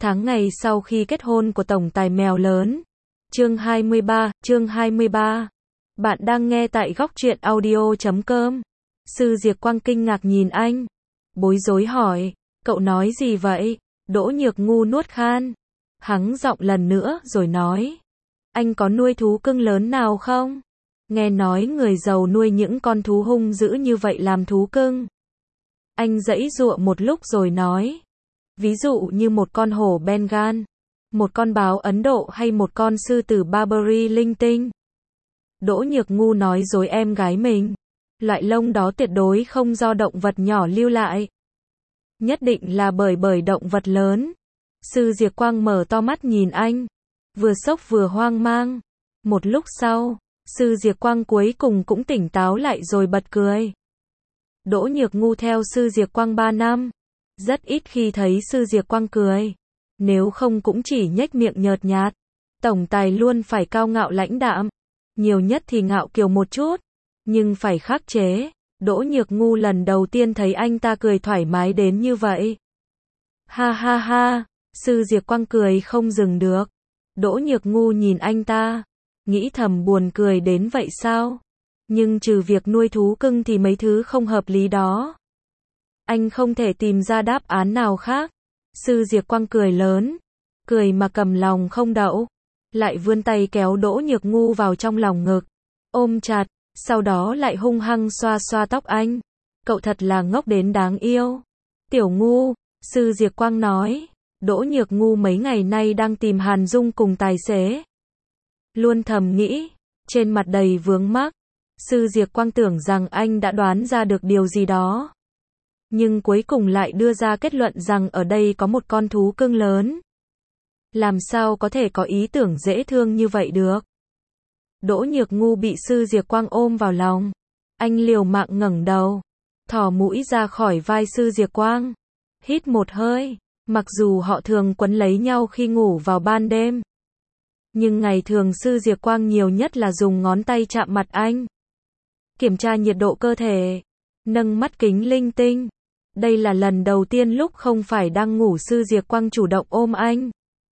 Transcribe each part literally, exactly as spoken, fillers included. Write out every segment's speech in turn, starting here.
Tháng ngày sau khi kết hôn của tổng tài mèo lớn. Chương hai mươi ba, chương hai mươi ba. Bạn đang nghe tại góc truyện audio chấm com. Sư Diệp Quang kinh ngạc nhìn anh, bối rối hỏi, cậu nói gì vậy? Đỗ Nhược Ngu nuốt khan, hắng giọng lần nữa rồi nói, anh có nuôi thú cưng lớn nào không? Nghe nói người giàu nuôi những con thú hung dữ như vậy làm thú cưng. Anh giãy giụa một lúc rồi nói, ví dụ như một con hổ Bengal, một con báo Ấn Độ hay một con sư tử Barbary linh tinh. Đỗ Nhược Ngu nói dối em gái mình, loại lông đó tuyệt đối không do động vật nhỏ lưu lại. Nhất định là bởi bởi động vật lớn. Sư Diệp Quang mở to mắt nhìn anh, vừa sốc vừa hoang mang. Một lúc sau, Sư Diệp Quang cuối cùng cũng tỉnh táo lại rồi bật cười. Đỗ Nhược Ngu theo Sư Diệp Quang ba năm, rất ít khi thấy Sư Diệp Quang cười, nếu không cũng chỉ nhếch miệng nhợt nhạt. Tổng tài luôn phải cao ngạo lãnh đạm, nhiều nhất thì ngạo kiều một chút, nhưng phải khắc chế. Đỗ Nhược Ngu lần đầu tiên thấy anh ta cười thoải mái đến như vậy. Ha ha ha, Sư Diệp Quang cười không dừng được. Đỗ Nhược Ngu nhìn anh ta, nghĩ thầm buồn cười đến vậy sao? Nhưng trừ việc nuôi thú cưng thì mấy thứ không hợp lý đó. Anh không thể tìm ra đáp án nào khác. Sư Diệp Quang cười lớn, cười mà cầm lòng không đậu, lại vươn tay kéo Đỗ Nhược Ngu vào trong lòng ngực, ôm chặt, sau đó lại hung hăng xoa xoa tóc anh. Cậu thật là ngốc đến đáng yêu. Tiểu Ngu, Sư Diệp Quang nói, Đỗ Nhược Ngu mấy ngày nay đang tìm Hàn Dung cùng tài xế. Luôn thầm nghĩ, trên mặt đầy vướng mắc. Sư Diệp Quang tưởng rằng anh đã đoán ra được điều gì đó, nhưng cuối cùng lại đưa ra kết luận rằng ở đây có một con thú cưng lớn. Làm sao có thể có ý tưởng dễ thương như vậy được? Đỗ Nhược Ngu bị Sư Diệp Quang ôm vào lòng, anh liều mạng ngẩng đầu, thò mũi ra khỏi vai Sư Diệp Quang, hít một hơi. Mặc dù họ thường quấn lấy nhau khi ngủ vào ban đêm, nhưng ngày thường Sư Diệp Quang nhiều nhất là dùng ngón tay chạm mặt anh, kiểm tra nhiệt độ cơ thể, nâng mắt kính linh tinh. Đây là lần đầu tiên lúc không phải đang ngủ Sư Diệp Quang chủ động ôm anh,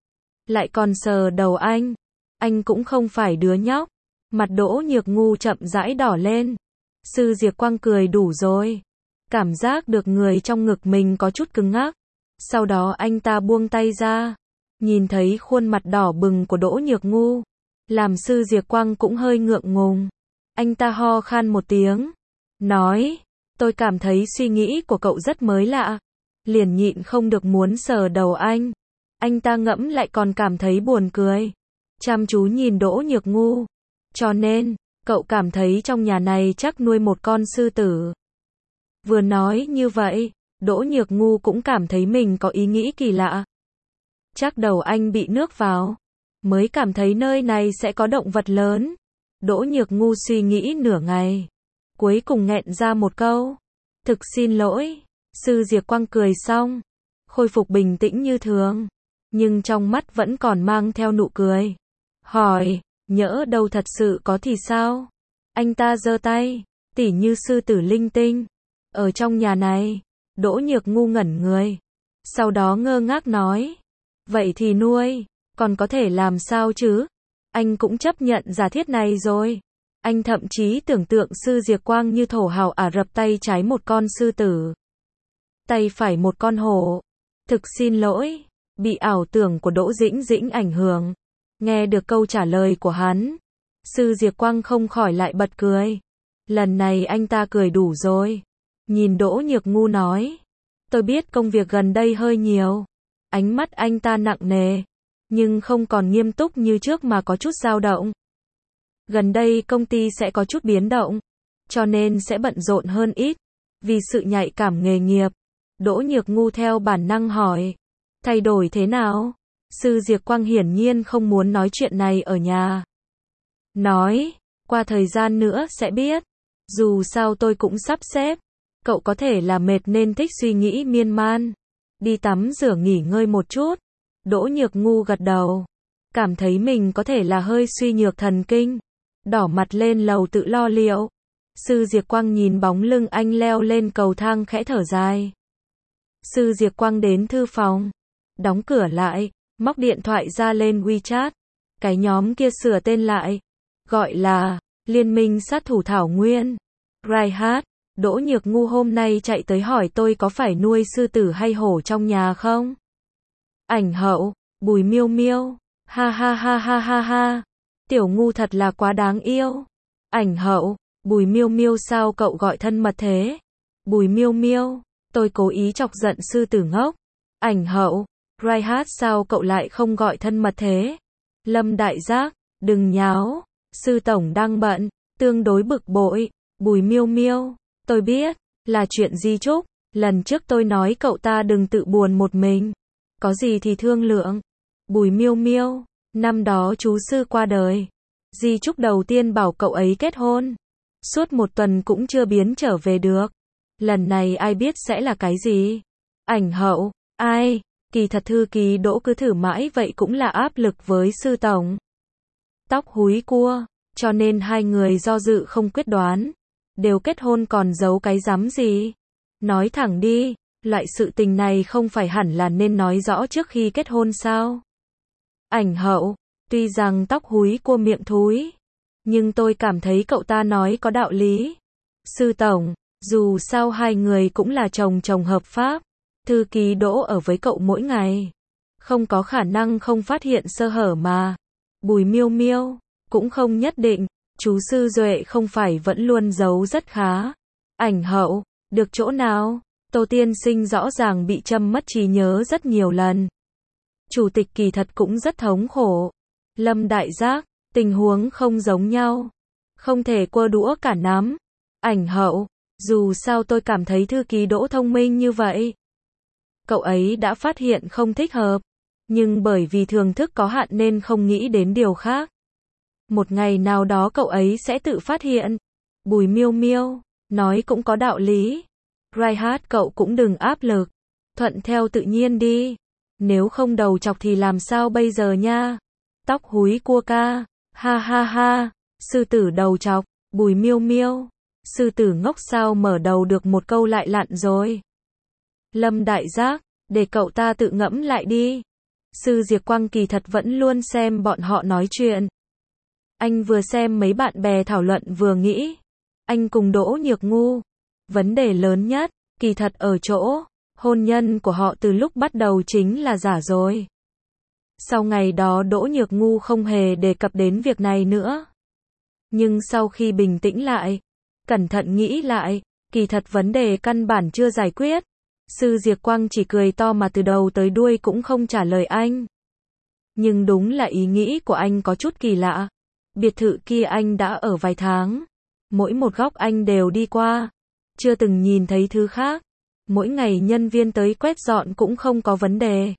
lại còn sờ đầu anh. Anh cũng không phải đứa nhóc. Mặt Đỗ Nhược Ngu chậm rãi đỏ lên. Sư Diệp Quang cười đủ rồi, cảm giác được người trong ngực mình có chút cứng ngắc. Sau đó anh ta buông tay ra, nhìn thấy khuôn mặt đỏ bừng của Đỗ Nhược Ngu, làm Sư Diệp Quang cũng hơi ngượng ngùng. Anh ta ho khan một tiếng, nói, tôi cảm thấy suy nghĩ của cậu rất mới lạ. Liền nhịn không được muốn sờ đầu anh. Anh ta ngẫm lại còn cảm thấy buồn cười, chăm chú nhìn Đỗ Nhược Ngu. Cho nên, cậu cảm thấy trong nhà này chắc nuôi một con sư tử. Vừa nói như vậy, Đỗ Nhược Ngu cũng cảm thấy mình có ý nghĩ kỳ lạ. Chắc đầu anh bị nước vào, mới cảm thấy nơi này sẽ có động vật lớn. Đỗ Nhược Ngu suy nghĩ nửa ngày, cuối cùng nghẹn ra một câu, thực xin lỗi. Sư Diệp Quang cười xong, khôi phục bình tĩnh như thường, nhưng trong mắt vẫn còn mang theo nụ cười. Hỏi, nhỡ đâu thật sự có thì sao? Anh ta giơ tay, tỉ như sư tử linh tinh, ở trong nhà này. Đỗ Nhược Ngu ngẩn người, sau đó ngơ ngác nói, vậy thì nuôi, còn có thể làm sao chứ? Anh cũng chấp nhận giả thiết này rồi. Anh thậm chí tưởng tượng Sư Diệp Quang như thổ hào Ả Rập, tay trái một con sư tử, tay phải một con hổ. Thực xin lỗi, bị ảo tưởng của Đỗ Dĩnh Dĩnh ảnh hưởng. Nghe được câu trả lời của hắn, Sư Diệp Quang không khỏi lại bật cười. Lần này anh ta cười đủ rồi. Nhìn Đỗ Nhược Ngu nói, tôi biết công việc gần đây hơi nhiều. Ánh mắt anh ta nặng nề, nhưng không còn nghiêm túc như trước mà có chút dao động. Gần đây công ty sẽ có chút biến động, cho nên sẽ bận rộn hơn ít, vì sự nhạy cảm nghề nghiệp. Đỗ Nhược Ngu theo bản năng hỏi, thay đổi thế nào? Sư Diệp Quang hiển nhiên không muốn nói chuyện này ở nhà. Nói, qua thời gian nữa sẽ biết. Dù sao tôi cũng sắp xếp. Cậu có thể là mệt nên thích suy nghĩ miên man. Đi tắm rửa nghỉ ngơi một chút. Đỗ Nhược Ngu gật đầu, cảm thấy mình có thể là hơi suy nhược thần kinh, đỏ mặt lên lầu tự lo liệu. Sư Diệp Quang nhìn bóng lưng anh leo lên cầu thang khẽ thở dài. Sư Diệp Quang đến thư phòng, đóng cửa lại, móc điện thoại ra lên WeChat. Cái nhóm kia sửa tên lại, gọi là Liên minh sát thủ Thảo Nguyên. Raihat, Đỗ Nhược Ngu hôm nay chạy tới hỏi tôi có phải nuôi sư tử hay hổ trong nhà không? Ảnh hậu, Bùi Miêu Miêu, ha ha ha ha ha ha, Tiểu Ngu thật là quá đáng yêu. Ảnh hậu, Bùi Miêu Miêu sao cậu gọi thân mật thế? Bùi Miêu Miêu, tôi cố ý chọc giận sư tử ngốc. Ảnh hậu, Raihat sao cậu lại không gọi thân mật thế? Lâm Đại Giác, đừng nháo, sư tổng đang bận, tương đối bực bội. Bùi Miêu Miêu, tôi biết, là chuyện di chúc, lần trước tôi nói cậu ta đừng tự buồn một mình, có gì thì thương lượng. Bùi Miêu Miêu, năm đó chú sư qua đời, di chúc đầu tiên bảo cậu ấy kết hôn, suốt một tuần cũng chưa biến trở về được, lần này ai biết sẽ là cái gì. Ảnh hậu, ai, kỳ thật thư ký Đỗ cứ thử mãi vậy cũng là áp lực với sư tổng. Tóc húi cua, cho nên hai người do dự không quyết đoán. Đều kết hôn còn giấu cái rắm gì? Nói thẳng đi, loại sự tình này không phải hẳn là nên nói rõ trước khi kết hôn sao? Ảnh hậu, tuy rằng tóc húi cua miệng thúi, nhưng tôi cảm thấy cậu ta nói có đạo lý. Sư tổng, dù sao hai người cũng là chồng chồng hợp pháp, thư ký Đỗ ở với cậu mỗi ngày, không có khả năng không phát hiện sơ hở mà. Bùi Miêu Miêu, cũng không nhất định. Chú sư Duệ không phải vẫn luôn giấu rất khá. Ảnh hậu, được chỗ nào? Tô tiên sinh rõ ràng bị châm mất trí nhớ rất nhiều lần. Chủ tịch kỳ thật cũng rất thống khổ. Lâm Đại Giác, tình huống không giống nhau. Không thể quơ đũa cả nắm. Ảnh hậu, dù sao tôi cảm thấy thư ký Đỗ thông minh như vậy. Cậu ấy đã phát hiện không thích hợp, nhưng bởi vì thường thức có hạn nên không nghĩ đến điều khác. Một ngày nào đó cậu ấy sẽ tự phát hiện. Bùi Miêu Miêu, nói cũng có đạo lý. Raihat cậu cũng đừng áp lực, thuận theo tự nhiên đi. Nếu không đầu chọc thì làm sao bây giờ nha? Tóc húi cua ca, ha ha ha, sư tử đầu chọc, Bùi Miêu Miêu, sư tử ngốc sao mở đầu được một câu lại lặn rồi. Lâm Đại Giác, để cậu ta tự ngẫm lại đi. Sư Diệp Quang kỳ thật vẫn luôn xem bọn họ nói chuyện. Anh vừa xem mấy bạn bè thảo luận vừa nghĩ. Anh cùng Đỗ Nhược Ngu. Vấn đề lớn nhất, kỳ thật ở chỗ, hôn nhân của họ từ lúc bắt đầu chính là giả rồi. Sau ngày đó Đỗ Nhược Ngu không hề đề cập đến việc này nữa. Nhưng sau khi bình tĩnh lại, cẩn thận nghĩ lại, kỳ thật vấn đề căn bản chưa giải quyết. Sư Diệp Quang chỉ cười to mà từ đầu tới đuôi cũng không trả lời anh. Nhưng đúng là ý nghĩ của anh có chút kỳ lạ. Biệt thự kia anh đã ở vài tháng. Mỗi một góc anh đều đi qua. Chưa từng nhìn thấy thứ khác. Mỗi ngày nhân viên tới quét dọn cũng không có vấn đề.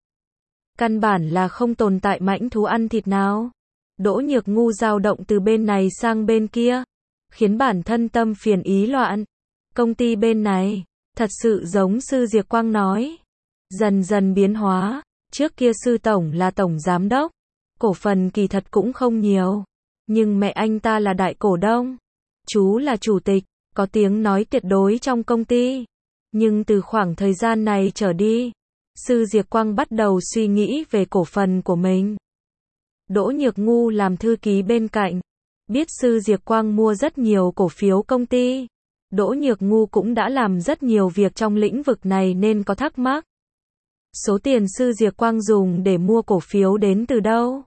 Căn bản là không tồn tại mãnh thú ăn thịt nào. Đỗ Nhược Ngu dao động từ bên này sang bên kia, khiến bản thân tâm phiền ý loạn. Công ty bên này, thật sự giống sư Diệp Quang nói. Dần dần biến hóa. Trước kia sư tổng là tổng giám đốc. Cổ phần kỳ thật cũng không nhiều. Nhưng mẹ anh ta là đại cổ đông. Chú là chủ tịch, có tiếng nói tuyệt đối trong công ty. Nhưng từ khoảng thời gian này trở đi, sư Diệp Quang bắt đầu suy nghĩ về cổ phần của mình. Đỗ Nhược Ngu làm thư ký bên cạnh. Biết sư Diệp Quang mua rất nhiều cổ phiếu công ty. Đỗ Nhược Ngu cũng đã làm rất nhiều việc trong lĩnh vực này nên có thắc mắc. Số tiền sư Diệp Quang dùng để mua cổ phiếu đến từ đâu?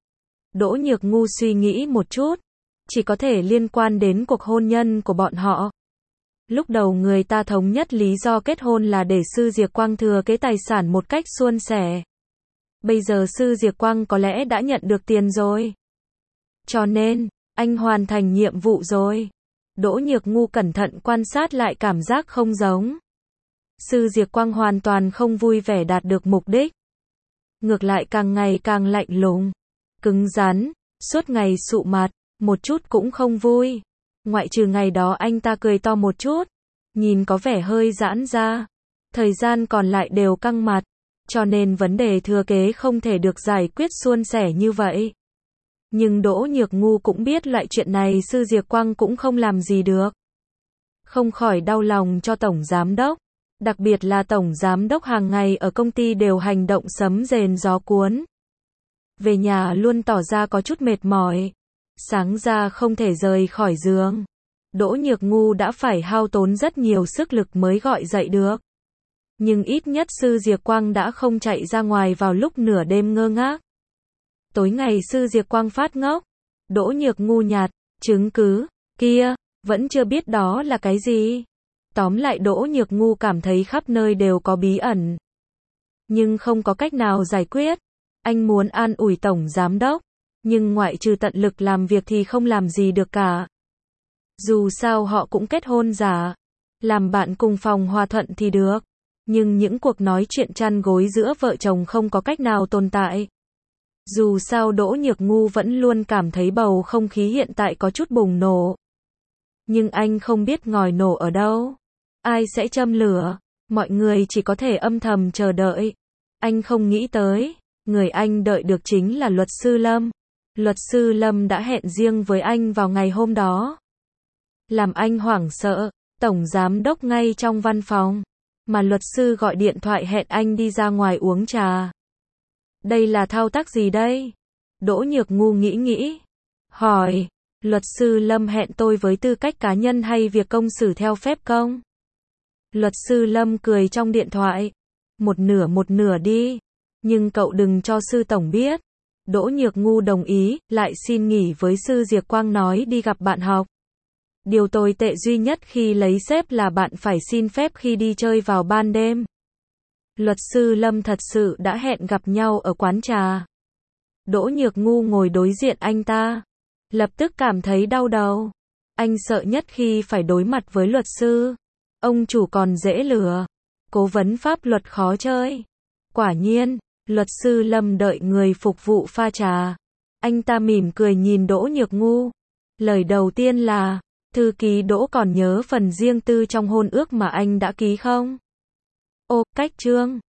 Đỗ Nhược Ngu suy nghĩ một chút, chỉ có thể liên quan đến cuộc hôn nhân của bọn họ. Lúc đầu người ta thống nhất lý do kết hôn là để sư Diệp Quang thừa kế tài sản một cách suôn sẻ. Bây giờ sư Diệp Quang có lẽ đã nhận được tiền rồi. Cho nên, anh hoàn thành nhiệm vụ rồi. Đỗ Nhược Ngu cẩn thận quan sát lại cảm giác không giống. Sư Diệp Quang hoàn toàn không vui vẻ đạt được mục đích. Ngược lại càng ngày càng lạnh lùng, cứng rắn, suốt ngày sụ mặt, một chút cũng không vui. Ngoại trừ ngày đó anh ta cười to một chút, nhìn có vẻ hơi giãn ra. Thời gian còn lại đều căng mặt, cho nên vấn đề thừa kế không thể được giải quyết suôn sẻ như vậy. Nhưng Đỗ Nhược Ngu cũng biết loại chuyện này sư Diệp Quang cũng không làm gì được. Không khỏi đau lòng cho tổng giám đốc. Đặc biệt là tổng giám đốc hàng ngày ở công ty đều hành động sấm rền gió cuốn. Về nhà luôn tỏ ra có chút mệt mỏi. Sáng ra không thể rời khỏi giường. Đỗ Nhược Ngu đã phải hao tốn rất nhiều sức lực mới gọi dậy được. Nhưng ít nhất Sư Diệp Quang đã không chạy ra ngoài vào lúc nửa đêm ngơ ngác. Tối ngày Sư Diệp Quang phát ngốc. Đỗ Nhược Ngu nhạt, chứng cứ, kia, vẫn chưa biết đó là cái gì. Tóm lại Đỗ Nhược Ngu cảm thấy khắp nơi đều có bí ẩn. Nhưng không có cách nào giải quyết. Anh muốn an ủi tổng giám đốc. Nhưng ngoại trừ tận lực làm việc thì không làm gì được cả. Dù sao họ cũng kết hôn giả. Làm bạn cùng phòng hòa thuận thì được. Nhưng những cuộc nói chuyện chăn gối giữa vợ chồng không có cách nào tồn tại. Dù sao Đỗ Nhược Ngu vẫn luôn cảm thấy bầu không khí hiện tại có chút bùng nổ. Nhưng anh không biết ngòi nổ ở đâu. Ai sẽ châm lửa. Mọi người chỉ có thể âm thầm chờ đợi. Anh không nghĩ tới. Người anh đợi được chính là luật sư Lâm. Luật sư Lâm đã hẹn riêng với anh vào ngày hôm đó. Làm anh hoảng sợ. Tổng giám đốc ngay trong văn phòng. Mà luật sư gọi điện thoại hẹn anh đi ra ngoài uống trà. Đây là thao tác gì đây? Đỗ Nhược Ngu nghĩ nghĩ. Hỏi. Luật sư Lâm hẹn tôi với tư cách cá nhân hay việc công xử theo phép công? Luật sư Lâm cười trong điện thoại. Một nửa một nửa đi. Nhưng cậu đừng cho sư tổng biết. Đỗ Nhược Ngu đồng ý, lại xin nghỉ với Sư Diệp Quang nói đi gặp bạn học. Điều tồi tệ duy nhất khi lấy sếp là bạn phải xin phép khi đi chơi vào ban đêm. Luật sư Lâm thật sự đã hẹn gặp nhau ở quán trà. Đỗ Nhược Ngu ngồi đối diện anh ta. Lập tức cảm thấy đau đầu. Anh sợ nhất khi phải đối mặt với luật sư. Ông chủ còn dễ lừa. Cố vấn pháp luật khó chơi. Quả nhiên, luật sư Lâm đợi người phục vụ pha trà. Anh ta mỉm cười nhìn Đỗ Nhược Ngu. Lời đầu tiên là, thư ký Đỗ còn nhớ phần riêng tư trong hôn ước mà anh đã ký không? Ô, cách chương.